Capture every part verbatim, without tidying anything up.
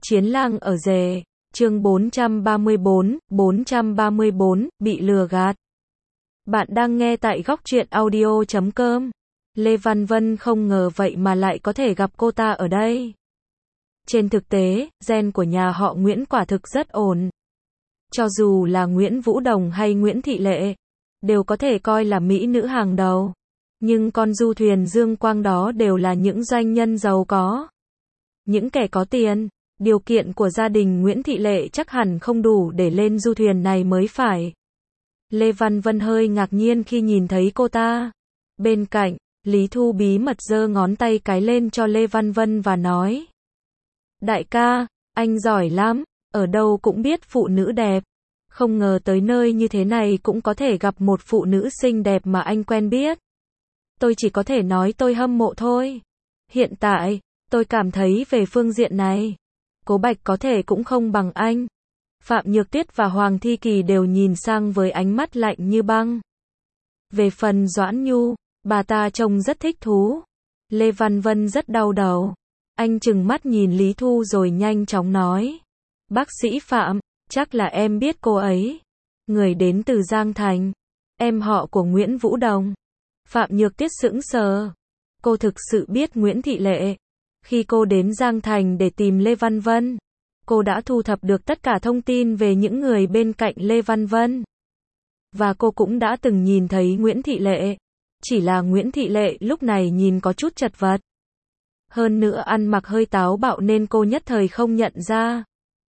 Chiến lang ở rể, chương bốn trăm ba mươi bốn, bốn trăm ba mươi bốn, bị lừa gạt. Bạn đang nghe tại góc truyện audio chấm com. Lê Văn Vân không ngờ vậy mà lại có thể gặp cô ta ở đây. Trên thực tế, gen của nhà họ Nguyễn quả thực rất ổn. Cho dù là Nguyễn Vũ Đồng hay Nguyễn Thị Lệ, đều có thể coi là mỹ nữ hàng đầu. Nhưng con du thuyền Dương Quang đó đều là những doanh nhân giàu có. Những kẻ có tiền. Điều kiện của gia đình Nguyễn Thị Lệ chắc hẳn không đủ để lên du thuyền này mới phải. Lê Văn Vân hơi ngạc nhiên khi nhìn thấy cô ta. Bên cạnh, Lý Thu bí mật giơ ngón tay cái lên cho Lê Văn Vân và nói: Đại ca, anh giỏi lắm, ở đâu cũng biết phụ nữ đẹp. Không ngờ tới nơi như thế này cũng có thể gặp một phụ nữ xinh đẹp mà anh quen biết. Tôi chỉ có thể nói tôi hâm mộ thôi. Hiện tại, tôi cảm thấy về phương diện này, Cố Bạch có thể cũng không bằng anh. Phạm Nhược Tuyết và Hoàng Thi Kỳ đều nhìn sang với ánh mắt lạnh như băng. Về phần Doãn Nhu, bà ta trông rất thích thú. Lê Văn Vân rất đau đầu. Anh trừng mắt nhìn Lý Thu rồi nhanh chóng nói: Bác sĩ Phạm, chắc là em biết cô ấy. Người đến từ Giang Thành. Em họ của Nguyễn Vũ Đồng. Phạm Nhược Tuyết sững sờ. Cô thực sự biết Nguyễn Thị Lệ. Khi cô đến Giang Thành để tìm Lê Văn Vân, cô đã thu thập được tất cả thông tin về những người bên cạnh Lê Văn Vân. Và cô cũng đã từng nhìn thấy Nguyễn Thị Lệ. Chỉ là Nguyễn Thị Lệ lúc này nhìn có chút chật vật. Hơn nữa ăn mặc hơi táo bạo nên cô nhất thời không nhận ra.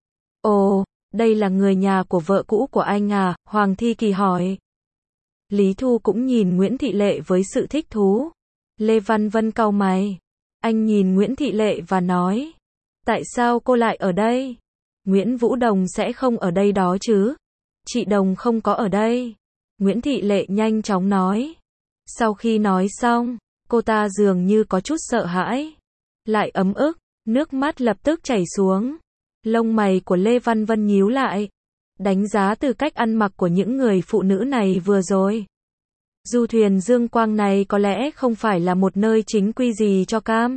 Ồ, đây là người nhà của vợ cũ của anh à? Hoàng Thi Kỳ hỏi. Lý Thu cũng nhìn Nguyễn Thị Lệ với sự thích thú. Lê Văn Vân cau mày. Anh nhìn Nguyễn Thị Lệ và nói: Tại sao cô lại ở đây? Nguyễn Vũ Đồng sẽ không ở đây đó chứ? Chị Đồng không có ở đây. Nguyễn Thị Lệ nhanh chóng nói. Sau khi nói xong, cô ta dường như có chút sợ hãi. Lại ấm ức, nước mắt lập tức chảy xuống. Lông mày của Lê Văn Vân nhíu lại. Đánh giá từ cách ăn mặc của những người phụ nữ này vừa rồi, du thuyền Dương Quang này có lẽ không phải là một nơi chính quy gì cho cam.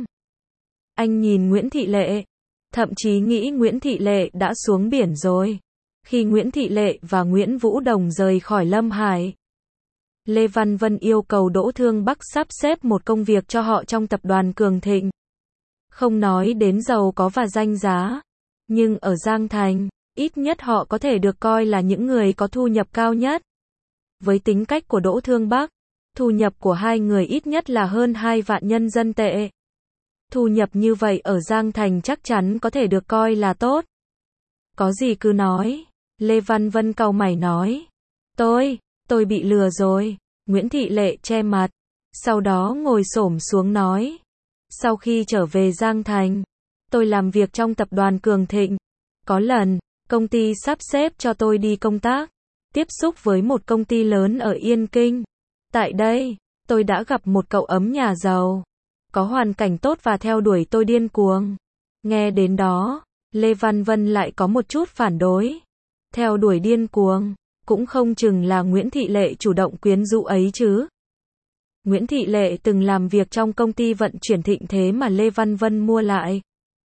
Anh nhìn Nguyễn Thị Lệ, thậm chí nghĩ Nguyễn Thị Lệ đã xuống biển rồi. Khi Nguyễn Thị Lệ và Nguyễn Vũ Đồng rời khỏi Lâm Hải, Lê Văn Vân yêu cầu Đỗ Thương Bắc sắp xếp một công việc cho họ trong tập đoàn Cường Thịnh. Không nói đến giàu có và danh giá, nhưng ở Giang Thành, ít nhất họ có thể được coi là những người có thu nhập cao nhất. Với tính cách của Đỗ Thương Bắc, thu nhập của hai người ít nhất là hơn hai vạn nhân dân tệ. Thu nhập như vậy ở Giang Thành chắc chắn có thể được coi là tốt. Có gì cứ nói. Lê Văn Vân cau mày nói. Tôi, tôi bị lừa rồi. Nguyễn Thị Lệ che mặt. Sau đó ngồi xổm xuống nói. Sau khi trở về Giang Thành, tôi làm việc trong tập đoàn Cường Thịnh. Có lần, công ty sắp xếp cho tôi đi công tác, tiếp xúc với một công ty lớn ở Yên Kinh. Tại đây, tôi đã gặp một cậu ấm nhà giàu, có hoàn cảnh tốt và theo đuổi tôi điên cuồng. Nghe đến đó, Lê Văn Vân lại có một chút phản đối. Theo đuổi điên cuồng, cũng không chừng là Nguyễn Thị Lệ chủ động quyến rũ ấy chứ. Nguyễn Thị Lệ từng làm việc trong công ty vận chuyển Thịnh Thế mà Lê Văn Vân mua lại.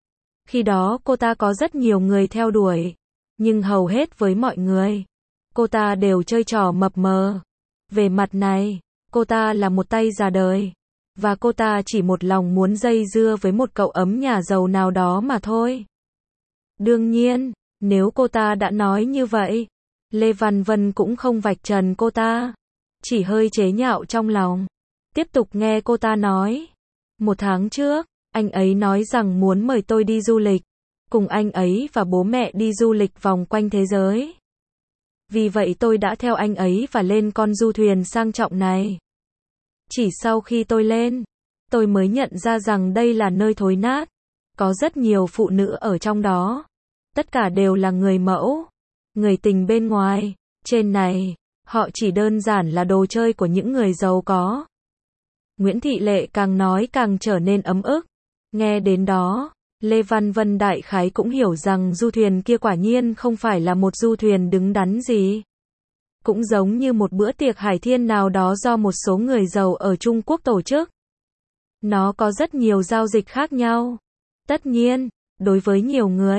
Khi đó cô ta có rất nhiều người theo đuổi, nhưng hầu hết với mọi người, cô ta đều chơi trò mập mờ. Về mặt này, cô ta là một tay già đời, và cô ta chỉ một lòng muốn dây dưa với một cậu ấm nhà giàu nào đó mà thôi. Đương nhiên, nếu cô ta đã nói như vậy, Lê Văn Vân cũng không vạch trần cô ta, chỉ hơi chế nhạo trong lòng. Tiếp tục nghe cô ta nói. Một tháng trước, anh ấy nói rằng muốn mời tôi đi du lịch, cùng anh ấy và bố mẹ đi du lịch vòng quanh thế giới. Vì vậy tôi đã theo anh ấy và lên con du thuyền sang trọng này. Chỉ sau khi tôi lên, tôi mới nhận ra rằng đây là nơi thối nát. Có rất nhiều phụ nữ ở trong đó. Tất cả đều là người mẫu, người tình bên ngoài. Trên này, họ chỉ đơn giản là đồ chơi của những người giàu có. Nguyễn Thị Lệ càng nói càng trở nên ấm ức. Nghe đến đó, Lê Văn Vân đại khái cũng hiểu rằng du thuyền kia quả nhiên không phải là một du thuyền đứng đắn gì. Cũng giống như một bữa tiệc hải thiên nào đó do một số người giàu ở Trung Quốc tổ chức. Nó có rất nhiều giao dịch khác nhau. Tất nhiên, đối với nhiều người,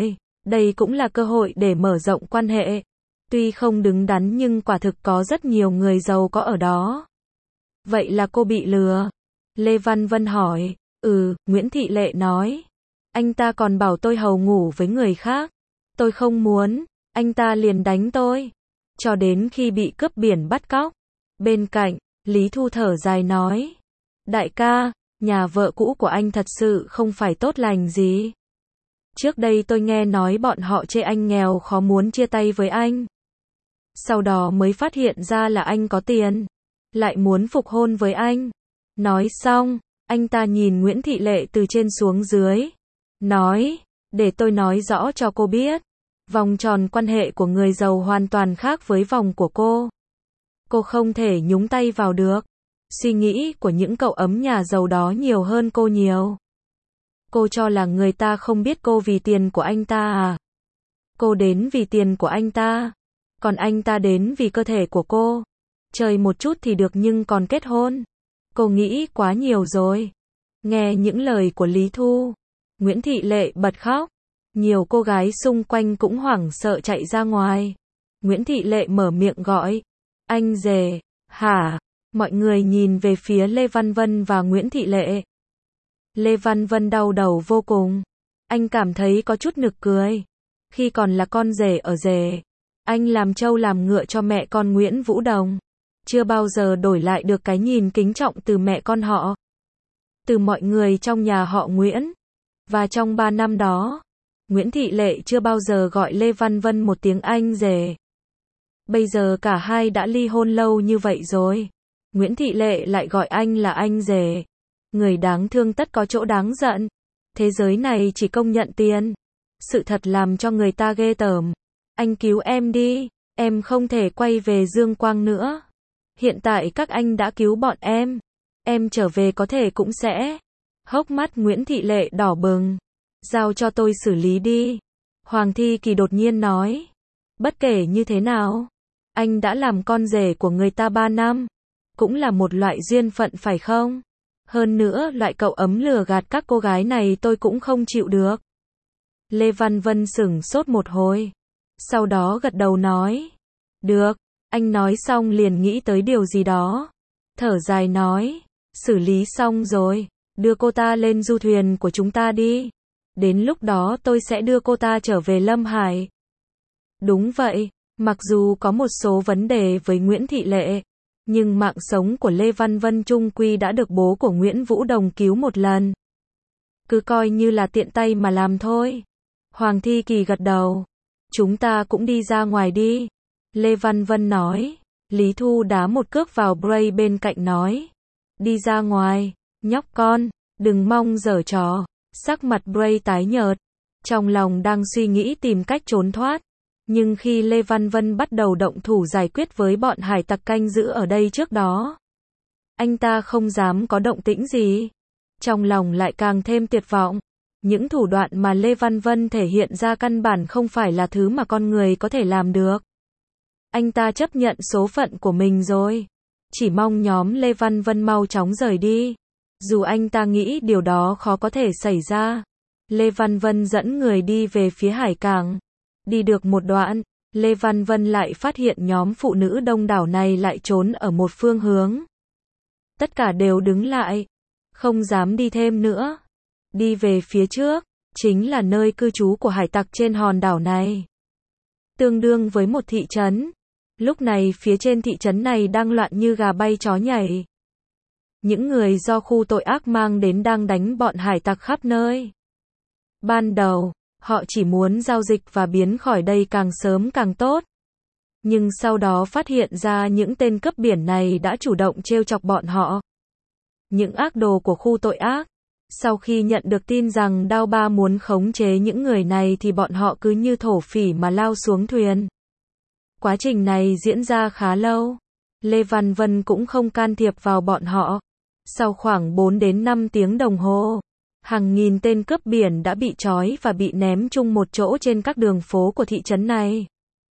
Đây cũng là cơ hội để mở rộng quan hệ. Tuy không đứng đắn nhưng quả thực có rất nhiều người giàu có ở đó. Vậy là cô bị lừa? Lê Văn Vân hỏi. Ừ, Nguyễn Thị Lệ nói. Anh ta còn bảo tôi hầu ngủ với người khác. Tôi không muốn, anh ta liền đánh tôi. Cho đến khi bị cướp biển bắt cóc. Bên cạnh, Lý Thu thở dài nói. Đại ca, nhà vợ cũ của anh thật sự không phải tốt lành gì. Trước đây tôi nghe nói bọn họ chê anh nghèo khó muốn chia tay với anh. Sau đó mới phát hiện ra là anh có tiền. Lại muốn phục hôn với anh. Nói xong, anh ta nhìn Nguyễn Thị Lệ từ trên xuống dưới. Nói, để tôi nói rõ cho cô biết. Vòng tròn quan hệ của người giàu hoàn toàn khác với vòng của cô. Cô không thể nhúng tay vào được. Suy nghĩ của những cậu ấm nhà giàu đó nhiều hơn cô nhiều. Cô cho là người ta không biết cô vì tiền của anh ta à? Cô đến vì tiền của anh ta. Còn anh ta đến vì cơ thể của cô. Chơi một chút thì được nhưng còn kết hôn. Cô nghĩ quá nhiều rồi. Nghe những lời của Lý Thu, Nguyễn Thị Lệ bật khóc. Nhiều cô gái xung quanh cũng hoảng sợ chạy ra ngoài. Nguyễn Thị Lệ mở miệng gọi. Anh rể, hả? Mọi người nhìn về phía Lê Văn Vân và Nguyễn Thị Lệ. Lê Văn Vân đau đầu vô cùng. Anh cảm thấy có chút nực cười. Khi còn là con rể ở rể, anh làm trâu làm ngựa cho mẹ con Nguyễn Vũ Đồng. Chưa bao giờ đổi lại được cái nhìn kính trọng từ mẹ con họ. Từ mọi người trong nhà họ Nguyễn. Và trong ba năm đó, Nguyễn Thị Lệ chưa bao giờ gọi Lê Văn Vân một tiếng anh rể. Bây giờ cả hai đã ly hôn lâu như vậy rồi. Nguyễn Thị Lệ lại gọi anh là anh rể. Người đáng thương tất có chỗ đáng giận. Thế giới này chỉ công nhận tiền. Sự thật làm cho người ta ghê tởm. Anh cứu em đi. Em không thể quay về Dương Quang nữa. Hiện tại các anh đã cứu bọn em. Em trở về có thể cũng sẽ. Hốc mắt Nguyễn Thị Lệ đỏ bừng. Giao cho tôi xử lý đi. Hoàng Thi Kỳ đột nhiên nói. Bất kể như thế nào, anh đã làm con rể của người ta ba năm. Cũng là một loại duyên phận phải không? Hơn nữa, loại cậu ấm lừa gạt các cô gái này tôi cũng không chịu được. Lê Văn Vân sửng sốt một hồi. Sau đó gật đầu nói. Được, anh nói xong liền nghĩ tới điều gì đó. Thở dài nói. Xử lý xong rồi, đưa cô ta lên du thuyền của chúng ta đi. Đến lúc đó tôi sẽ đưa cô ta trở về Lâm Hải. Đúng vậy, mặc dù có một số vấn đề với Nguyễn Thị Lệ, nhưng mạng sống của Lê Văn Vân chung quy đã được bố của Nguyễn Vũ Đồng cứu một lần. Cứ coi như là tiện tay mà làm thôi. Hoàng Thi Kỳ gật đầu. Chúng ta cũng đi ra ngoài đi. Lê Văn Vân nói. Lý Thu đá một cước vào Bray bên cạnh nói. Đi ra ngoài, nhóc con, đừng mong giở trò. Sắc mặt Bray tái nhợt. Trong lòng đang suy nghĩ tìm cách trốn thoát. Nhưng khi Lê Văn Vân bắt đầu động thủ giải quyết với bọn hải tặc canh giữ ở đây trước đó, anh ta không dám có động tĩnh gì. Trong lòng lại càng thêm tuyệt vọng. Những thủ đoạn mà Lê Văn Vân thể hiện ra căn bản không phải là thứ mà con người có thể làm được. Anh ta chấp nhận số phận của mình rồi. Chỉ mong nhóm Lê Văn Vân mau chóng rời đi. Dù anh ta nghĩ điều đó khó có thể xảy ra. Lê Văn Vân dẫn người đi về phía hải cảng. Đi được một đoạn, Lê Văn Vân lại phát hiện nhóm phụ nữ đông đảo này lại trốn ở một phương hướng. Tất cả đều đứng lại, không dám đi thêm nữa. Đi về phía trước, chính là nơi cư trú của hải tặc trên hòn đảo này. Tương đương với một thị trấn. Lúc này phía trên thị trấn này đang loạn như gà bay chó nhảy. Những người do khu tội ác mang đến đang đánh bọn hải tặc khắp nơi. Ban đầu, họ chỉ muốn giao dịch và biến khỏi đây càng sớm càng tốt. Nhưng sau đó phát hiện ra những tên cướp biển này đã chủ động trêu chọc bọn họ. Những ác đồ của khu tội ác. Sau khi nhận được tin rằng Đao Ba muốn khống chế những người này thì bọn họ cứ như thổ phỉ mà lao xuống thuyền. Quá trình này diễn ra khá lâu. Lê Văn Vân cũng không can thiệp vào bọn họ. Sau khoảng bốn đến năm tiếng đồng hồ, hàng nghìn tên cướp biển đã bị trói và bị ném chung một chỗ trên các đường phố của thị trấn này.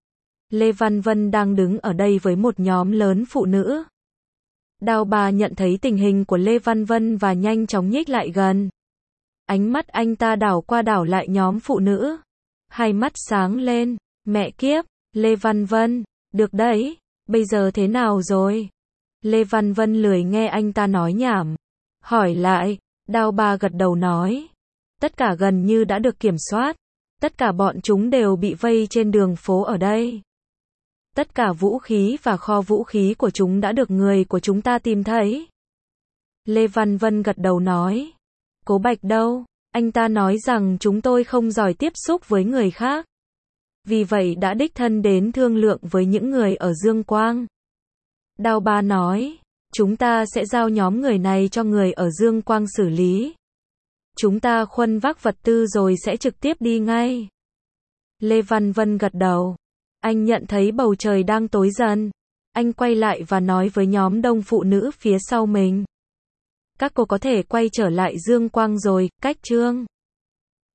Lê Văn Vân đang đứng ở đây với một nhóm lớn phụ nữ. Đao Ba nhận thấy tình hình của Lê Văn Vân và nhanh chóng nhích lại gần. Ánh mắt anh ta đảo qua đảo lại nhóm phụ nữ. hai mắt sáng lên, mẹ kiếp, Lê Văn Vân, được đấy, bây giờ thế nào rồi? Lê Văn Vân lười nghe anh ta nói nhảm, hỏi lại, Đao Ba gật đầu nói, tất cả gần như đã được kiểm soát, tất cả bọn chúng đều bị vây trên đường phố ở đây. Tất cả vũ khí và kho vũ khí của chúng đã được người của chúng ta tìm thấy. Lê Văn Vân gật đầu nói, Cố Bạch đâu? Anh ta nói rằng chúng tôi không giỏi tiếp xúc với người khác. Vì vậy đã đích thân đến thương lượng với những người ở Dương Quang. Đao Ba nói, chúng ta sẽ giao nhóm người này cho người ở Dương Quang xử lý. Chúng ta khuân vác vật tư rồi sẽ trực tiếp đi ngay. Lê Văn Vân gật đầu. Anh nhận thấy bầu trời đang tối dần. Anh quay lại và nói với nhóm đông phụ nữ phía sau mình. Các cô có thể quay trở lại Dương Quang rồi, Cách Trương.